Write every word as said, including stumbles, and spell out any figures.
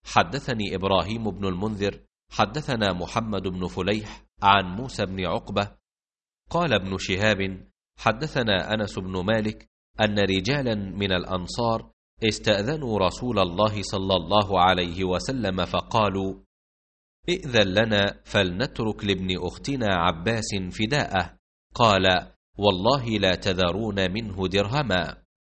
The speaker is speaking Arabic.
حدثني إبراهيم بن المنذر حدثنا محمد بن فليح عن موسى بن عقبة قال ابن شهاب حدثنا أنس بن مالك أن رجالا من الأنصار استأذنوا رسول الله صلى الله عليه وسلم فقالوا: ائذن لنا فلنترك لابن أختنا عباس فداءه. قال: والله لا تذرون منه درهما.